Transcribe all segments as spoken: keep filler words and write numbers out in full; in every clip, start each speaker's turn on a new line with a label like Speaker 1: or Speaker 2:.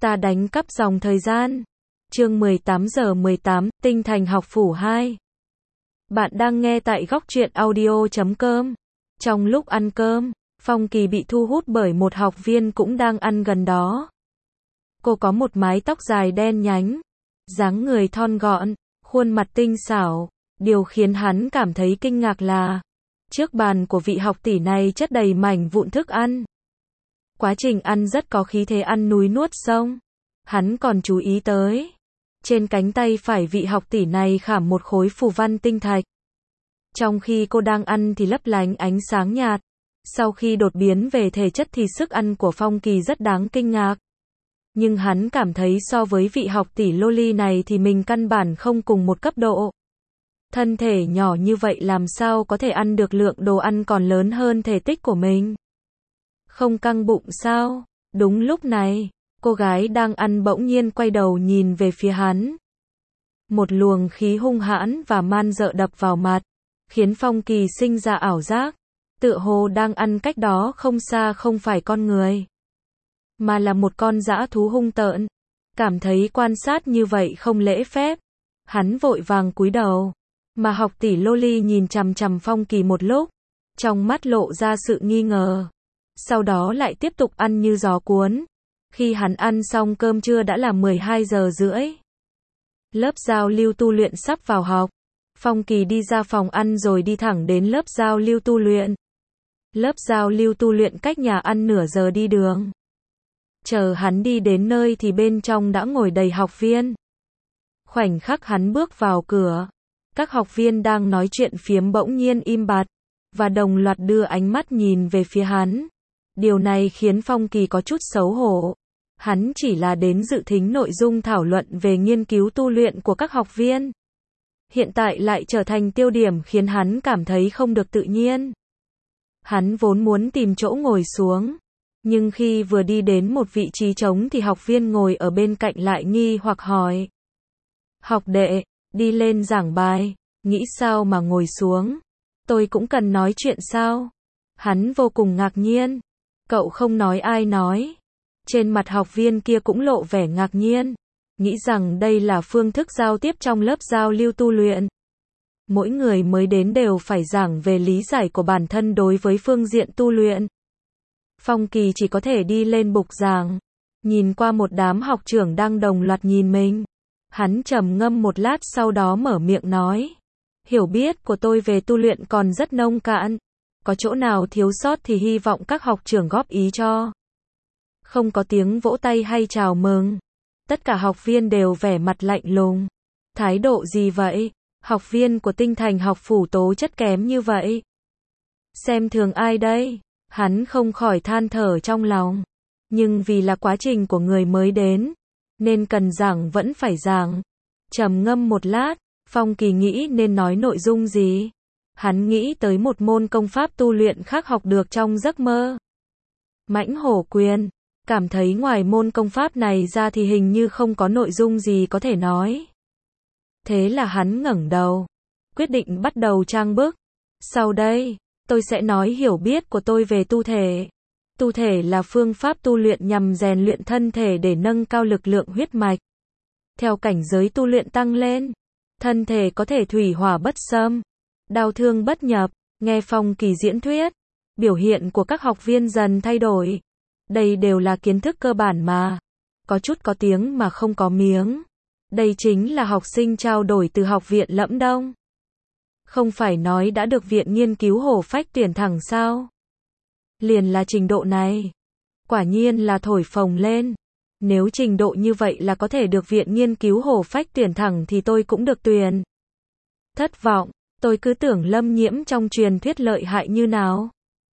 Speaker 1: Ta đánh cắp dòng thời gian. Chương mười tám giờ mười tám, Tinh Thành học phủ hai. Bạn đang nghe tại góc truyện audio chấm com. Trong lúc ăn cơm, Phong Kỳ bị thu hút bởi một học viên cũng đang ăn gần đó. Cô có một mái tóc dài đen nhánh, dáng người thon gọn, khuôn mặt tinh xảo. Điều khiến hắn cảm thấy kinh ngạc là, trước bàn của vị học tỷ này chất đầy mảnh vụn thức ăn. Quá trình ăn rất có khí thế ăn núi nuốt sông. Hắn còn chú ý tới, trên cánh tay phải vị học tỷ này khảm một khối phù văn tinh thạch. Trong khi cô đang ăn thì lấp lánh ánh sáng nhạt. Sau khi đột biến về thể chất thì sức ăn của Phong Kỳ rất đáng kinh ngạc. Nhưng hắn cảm thấy so với vị học tỷ loli này thì mình căn bản không cùng một cấp độ. Thân thể nhỏ như vậy làm sao có thể ăn được lượng đồ ăn còn lớn hơn thể tích của mình? Không căng bụng sao? Đúng lúc này, cô gái đang ăn bỗng nhiên quay đầu nhìn về phía hắn. Một luồng khí hung hãn và man dợ đập vào mặt, khiến Phong Kỳ sinh ra ảo giác, tựa hồ đang ăn cách đó không xa không phải con người, mà là một con dã thú hung tợn. Cảm thấy quan sát như vậy không lễ phép, hắn vội vàng cúi đầu, mà học tỷ loli nhìn chằm chằm Phong Kỳ một lúc, trong mắt lộ ra sự nghi ngờ. Sau đó lại tiếp tục ăn như gió cuốn. Khi hắn ăn xong cơm trưa đã là mười hai giờ rưỡi. Lớp giao lưu tu luyện sắp vào học. Phong Kỳ đi ra phòng ăn rồi đi thẳng đến lớp giao lưu tu luyện. Lớp giao lưu tu luyện cách nhà ăn nửa giờ đi đường. Chờ hắn đi đến nơi thì bên trong đã ngồi đầy học viên. Khoảnh khắc hắn bước vào cửa, các học viên đang nói chuyện phiếm bỗng nhiên im bặt, và đồng loạt đưa ánh mắt nhìn về phía hắn. Điều này khiến Phong Kỳ có chút xấu hổ. Hắn chỉ là đến dự thính nội dung thảo luận về nghiên cứu tu luyện của các học viên. Hiện tại lại trở thành tiêu điểm khiến hắn cảm thấy không được tự nhiên. Hắn vốn muốn tìm chỗ ngồi xuống, nhưng khi vừa đi đến một vị trí trống thì học viên ngồi ở bên cạnh lại nghi hoặc hỏi. Học đệ, đi lên giảng bài, nghĩ sao mà ngồi xuống? Tôi cũng cần nói chuyện sao? Hắn vô cùng ngạc nhiên. Cậu không nói ai nói. Trên mặt học viên kia cũng lộ vẻ ngạc nhiên, nghĩ rằng đây là phương thức giao tiếp trong lớp giao lưu tu luyện. Mỗi người mới đến đều phải giảng về lý giải của bản thân đối với phương diện tu luyện. Phong Kỳ chỉ có thể đi lên bục giảng, nhìn qua một đám học trưởng đang đồng loạt nhìn mình. Hắn trầm ngâm một lát sau đó mở miệng nói. Hiểu biết của tôi về tu luyện còn rất nông cạn. Có chỗ nào thiếu sót thì hy vọng các học trưởng góp ý cho. Không có tiếng vỗ tay hay chào mừng. Tất cả học viên đều vẻ mặt lạnh lùng. Thái độ gì vậy? Học viên của Tinh Thành học phủ tố chất kém như vậy. Xem thường ai đây? Hắn không khỏi than thở trong lòng. Nhưng vì là quá trình của người mới đến, nên cần giảng vẫn phải giảng. Trầm ngâm một lát, Phong Kỳ nghĩ nên nói nội dung gì. Hắn nghĩ tới một môn công pháp tu luyện khác học được trong giấc mơ. Mãnh hổ quyền. Cảm thấy ngoài môn công pháp này ra thì hình như không có nội dung gì có thể nói. Thế là hắn ngẩng đầu, quyết định bắt đầu trang bức. Sau đây, tôi sẽ nói hiểu biết của tôi về tu thể. Tu thể là phương pháp tu luyện nhằm rèn luyện thân thể để nâng cao lực lượng huyết mạch. Theo cảnh giới tu luyện tăng lên, thân thể có thể thủy hỏa bất xâm, đau thương bất nhập. Nghe Phong Kỳ diễn thuyết, biểu hiện của các học viên dần thay đổi. Đây đều là kiến thức cơ bản mà. Có chút có tiếng mà không có miếng. Đây chính là học sinh trao đổi từ học viện Lẫm Đông. Không phải nói đã được viện nghiên cứu hổ phách tuyển thẳng sao? Liền là trình độ này. Quả nhiên là thổi phồng lên. Nếu trình độ như vậy là có thể được viện nghiên cứu hổ phách tuyển thẳng thì tôi cũng được tuyển. Thất vọng, tôi cứ tưởng Lâm Nhiễm trong truyền thuyết lợi hại như nào.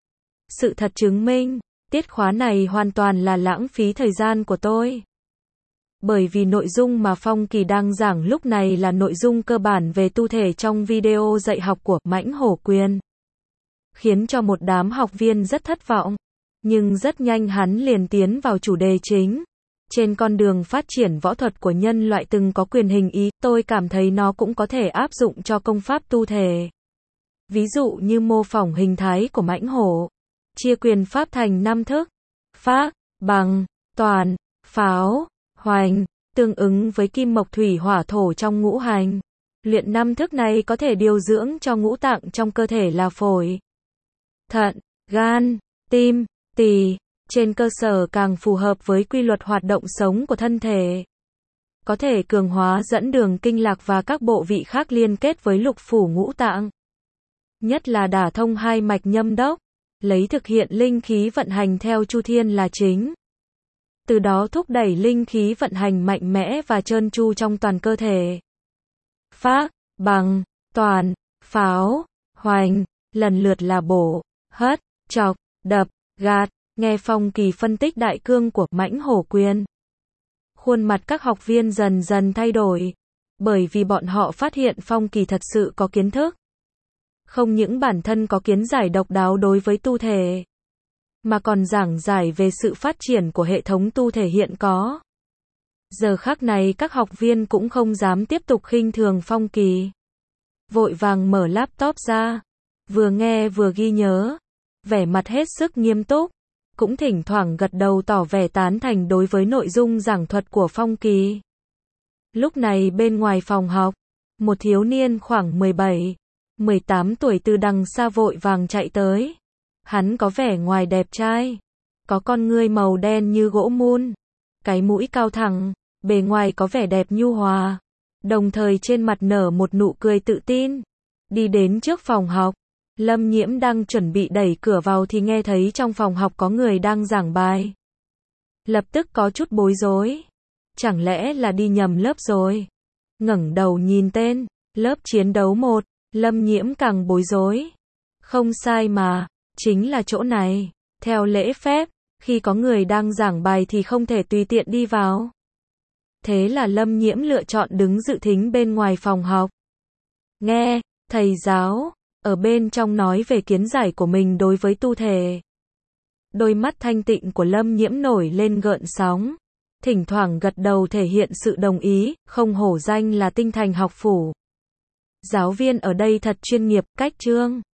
Speaker 1: Sự thật chứng minh, tiết khóa này hoàn toàn là lãng phí thời gian của tôi. Bởi vì nội dung mà Phong Kỳ đang giảng lúc này là nội dung cơ bản về tu thể trong video dạy học của Mãnh Hổ Quyền. Khiến cho một đám học viên rất thất vọng. Nhưng rất nhanh hắn liền tiến vào chủ đề chính. Trên con đường phát triển võ thuật của nhân loại từng có quyền hình ý, tôi cảm thấy nó cũng có thể áp dụng cho công pháp tu thể. Ví dụ như mô phỏng hình thái của mãnh hổ. Chia quyền pháp thành năm thức. Phác, bằng, toàn, pháo, hoành, tương ứng với kim mộc thủy hỏa thổ trong ngũ hành. Luyện năm thức này có thể điều dưỡng cho ngũ tạng trong cơ thể là phổi, thận, gan, tim, tỳ, trên cơ sở càng phù hợp với quy luật hoạt động sống của thân thể. Có thể cường hóa dẫn đường kinh lạc và các bộ vị khác liên kết với lục phủ ngũ tạng. Nhất là đả thông hai mạch nhâm đốc, lấy thực hiện linh khí vận hành theo chu thiên là chính. Từ đó thúc đẩy linh khí vận hành mạnh mẽ và trơn tru trong toàn cơ thể. Phác, bằng, toàn, pháo, hoành, lần lượt là bổ, hất, chọc, đập, gạt, nghe Phong Kỳ phân tích đại cương của Mãnh Hổ Quyền. Khuôn mặt các học viên dần dần thay đổi, bởi vì bọn họ phát hiện Phong Kỳ thật sự có kiến thức. Không những bản thân có kiến giải độc đáo đối với tu thể, mà còn giảng giải về sự phát triển của hệ thống tu thể hiện có. Giờ khắc này các học viên cũng không dám tiếp tục khinh thường Phong Kỳ. Vội vàng mở laptop ra, vừa nghe vừa ghi nhớ, vẻ mặt hết sức nghiêm túc, cũng thỉnh thoảng gật đầu tỏ vẻ tán thành đối với nội dung giảng thuật của Phong Kỳ. Lúc này bên ngoài phòng học, một thiếu niên khoảng mười bảy, mười tám tuổi từ đằng xa vội vàng chạy tới. Hắn có vẻ ngoài đẹp trai, có con ngươi màu đen như gỗ mun, cái mũi cao thẳng, bề ngoài có vẻ đẹp nhu hòa, đồng thời trên mặt nở một nụ cười tự tin. Đi đến trước phòng học, Lâm Nhiễm đang chuẩn bị đẩy cửa vào thì nghe thấy trong phòng học có người đang giảng bài. Lập tức có chút bối rối. Chẳng lẽ là đi nhầm lớp rồi? Ngẩng đầu nhìn tên, lớp chiến đấu một, Lâm Nhiễm càng bối rối. Không sai mà, chính là chỗ này. Theo lễ phép, khi có người đang giảng bài thì không thể tùy tiện đi vào. Thế là Lâm Nhiễm lựa chọn đứng dự thính bên ngoài phòng học. Nghe, thầy giáo ở bên trong nói về kiến giải của mình đối với tu thể. Đôi mắt thanh tịnh của Lâm Nhiễm nổi lên gợn sóng, thỉnh thoảng gật đầu thể hiện sự đồng ý, không hổ danh là Tinh Thành học phủ. Giáo viên ở đây thật chuyên nghiệp, cách chương,